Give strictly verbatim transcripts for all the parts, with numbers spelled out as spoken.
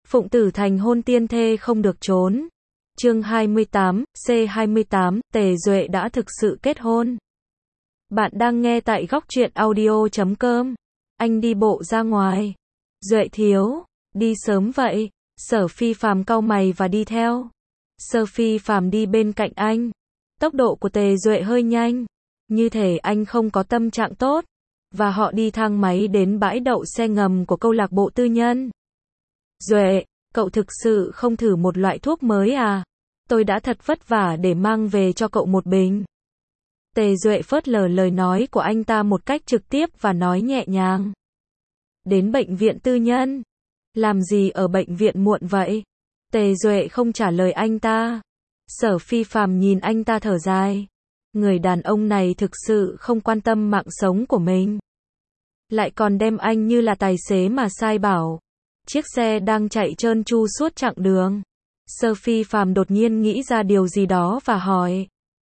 Phụng Tử thành hôn tiên thê không được trốn. Chương hai mươi tám, C hai mươi tám, Tề Duệ đã thực sự kết hôn. Bạn đang nghe tại góc truyện audio chấm com. Anh đi bộ ra ngoài. Duệ thiếu, đi sớm vậy. Sở Phi Phàm cau mày và đi theo. Sở Phi Phàm đi bên cạnh anh. Tốc độ của Tề Duệ hơi nhanh, như thể anh không có tâm trạng tốt. Và họ đi thang máy đến bãi đậu xe ngầm của câu lạc bộ tư nhân. Duệ, cậu thực sự không thử một loại thuốc mới à? Tôi đã thật vất vả để mang về cho cậu một bình. Tề Duệ phớt lờ lời nói của anh ta một cách trực tiếp và nói nhẹ nhàng. Đến bệnh viện tư nhân? Làm gì ở bệnh viện muộn vậy? Tề Duệ không trả lời anh ta. Sở Phi Phàm nhìn anh ta thở dài. Người đàn ông này thực sự không quan tâm mạng sống của mình. Lại còn đem anh như là tài xế mà sai bảo. Chiếc xe đang chạy trơn tru suốt chặng đường. Sở Phi Phàm đột nhiên nghĩ ra điều gì đó và hỏi.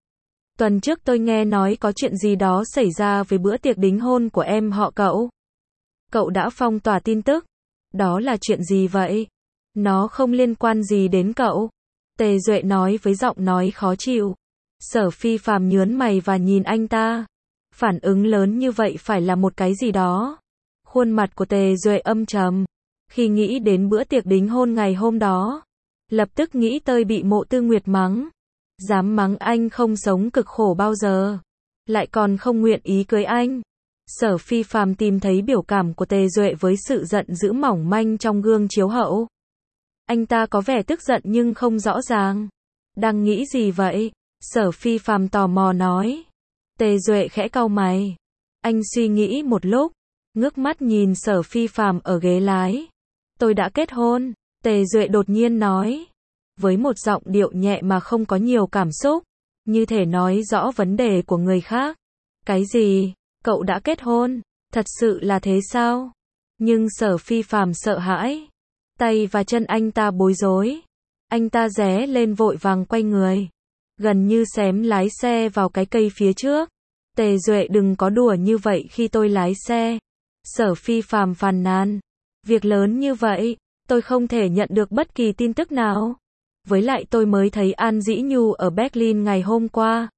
Tuần trước tôi nghe nói có chuyện gì đó xảy ra với bữa tiệc đính hôn của em họ cậu. Cậu đã phong tỏa tin tức. Đó là chuyện gì vậy? Nó không liên quan gì đến cậu. Tề Duệ nói với giọng nói khó chịu. Sở Phi Phàm nhướng mày và nhìn anh ta. Phản ứng lớn như vậy phải là một cái gì đó. Khuôn mặt của Tề Duệ âm trầm. Khi nghĩ đến bữa tiệc đính hôn ngày hôm đó, lập tức nghĩ tới bị Mộ Tư Nguyệt mắng. Dám mắng anh không sống cực khổ bao giờ. Lại còn không nguyện ý cưới anh. Sở Phi Phàm tìm thấy biểu cảm của Tề Duệ với sự giận dữ mỏng manh trong gương chiếu hậu. Anh ta có vẻ tức giận nhưng không rõ ràng. Đang nghĩ gì vậy? Sở Phi Phàm tò mò nói. Tề Duệ khẽ cau mày. Anh suy nghĩ một lúc, ngước mắt nhìn Sở Phi Phàm ở ghế lái. Tôi đã kết hôn, Tề Duệ đột nhiên nói. Với một giọng điệu nhẹ mà không có nhiều cảm xúc, như thể nói rõ vấn đề của người khác. Cái gì? Cậu đã kết hôn? Thật sự là thế sao? Nhưng Sở Phi Phàm sợ hãi. Tay và chân anh ta bối rối. Anh ta ré lên vội vàng quay người. Gần như xém lái xe vào cái cây phía trước. Tề Duệ đừng có đùa như vậy khi tôi lái xe. Sở Phi Phàm phàn nàn. Việc lớn như vậy, tôi không thể nhận được bất kỳ tin tức nào. Với lại tôi mới thấy An Dĩ Nhu ở Berlin ngày hôm qua.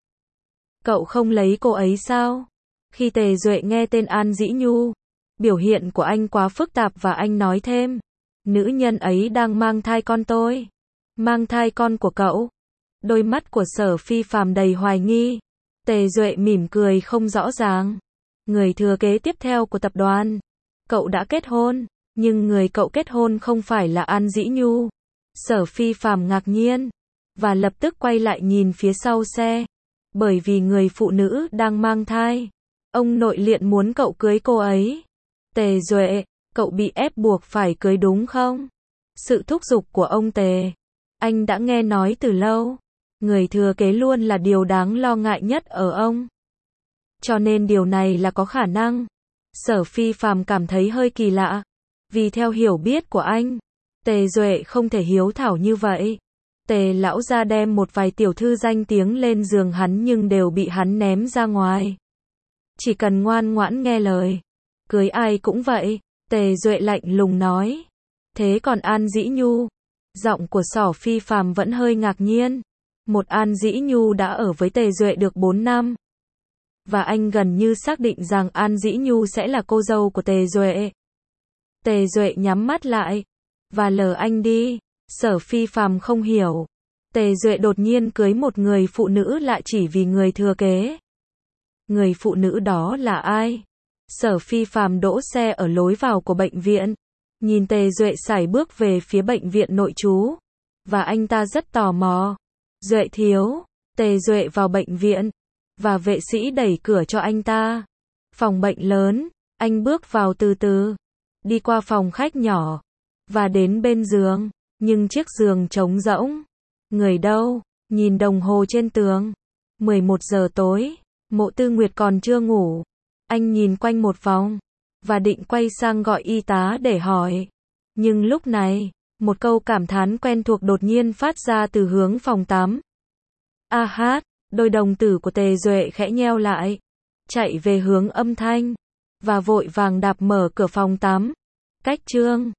Cậu không lấy cô ấy sao? Khi Tề Duệ nghe tên An Dĩ Nhu, biểu hiện của anh quá phức tạp và anh nói thêm. Nữ nhân ấy đang mang thai con tôi. Mang thai con của cậu. Đôi mắt của Sở Phi Phàm đầy hoài nghi. Tề Duệ mỉm cười không rõ ràng. Người thừa kế tiếp theo của tập đoàn. Cậu đã kết hôn, nhưng người cậu kết hôn không phải là An Dĩ Nhu. Sở Phi Phàm ngạc nhiên, và lập tức quay lại nhìn phía sau xe. Bởi vì người phụ nữ đang mang thai. Ông nội liện muốn cậu cưới cô ấy. Tề Duệ, cậu bị ép buộc phải cưới đúng không? Sự thúc giục của ông Tề. Anh đã nghe nói từ lâu. Người thừa kế luôn là điều đáng lo ngại nhất ở ông. Cho nên điều này là có khả năng. Sở Phi Phàm cảm thấy hơi kỳ lạ. Vì theo hiểu biết của anh, Tề Duệ không thể hiếu thảo như vậy. Tề lão gia đem một vài tiểu thư danh tiếng lên giường hắn nhưng đều bị hắn ném ra ngoài. Chỉ cần ngoan ngoãn nghe lời. Cưới ai cũng vậy. Tề Duệ lạnh lùng nói. Thế còn An Dĩ Nhu? Giọng của Sở Phi Phàm vẫn hơi ngạc nhiên. Một An Dĩ Nhu đã ở với Tề Duệ được bốn năm. Và anh gần như xác định rằng An Dĩ Nhu sẽ là cô dâu của Tề Duệ. Tề Duệ nhắm mắt lại. Và lờ anh đi. Sở Phi Phàm không hiểu. Tề Duệ đột nhiên cưới một người phụ nữ lại chỉ vì người thừa kế. Người phụ nữ đó là ai? Sở Phi Phàm đỗ xe ở lối vào của bệnh viện. Nhìn Tề Duệ sải bước về phía bệnh viện nội trú. Và anh ta rất tò mò. Duệ thiếu. Tề Duệ vào bệnh viện. Và vệ sĩ đẩy cửa cho anh ta. Phòng bệnh lớn. Anh bước vào từ từ. Đi qua phòng khách nhỏ. Và đến bên giường. Nhưng chiếc giường trống rỗng. Người đâu? Nhìn đồng hồ trên tường. mười một giờ tối. Mộ Tư Nguyệt còn chưa ngủ. Anh nhìn quanh một vòng. Và định quay sang gọi y tá để hỏi. Nhưng lúc này, một câu cảm thán quen thuộc đột nhiên phát ra từ hướng phòng tắm. A hát, đôi đồng tử của Tề Duệ khẽ nheo lại. Chạy về hướng âm thanh. Và vội vàng đạp mở cửa phòng tắm. Cách chương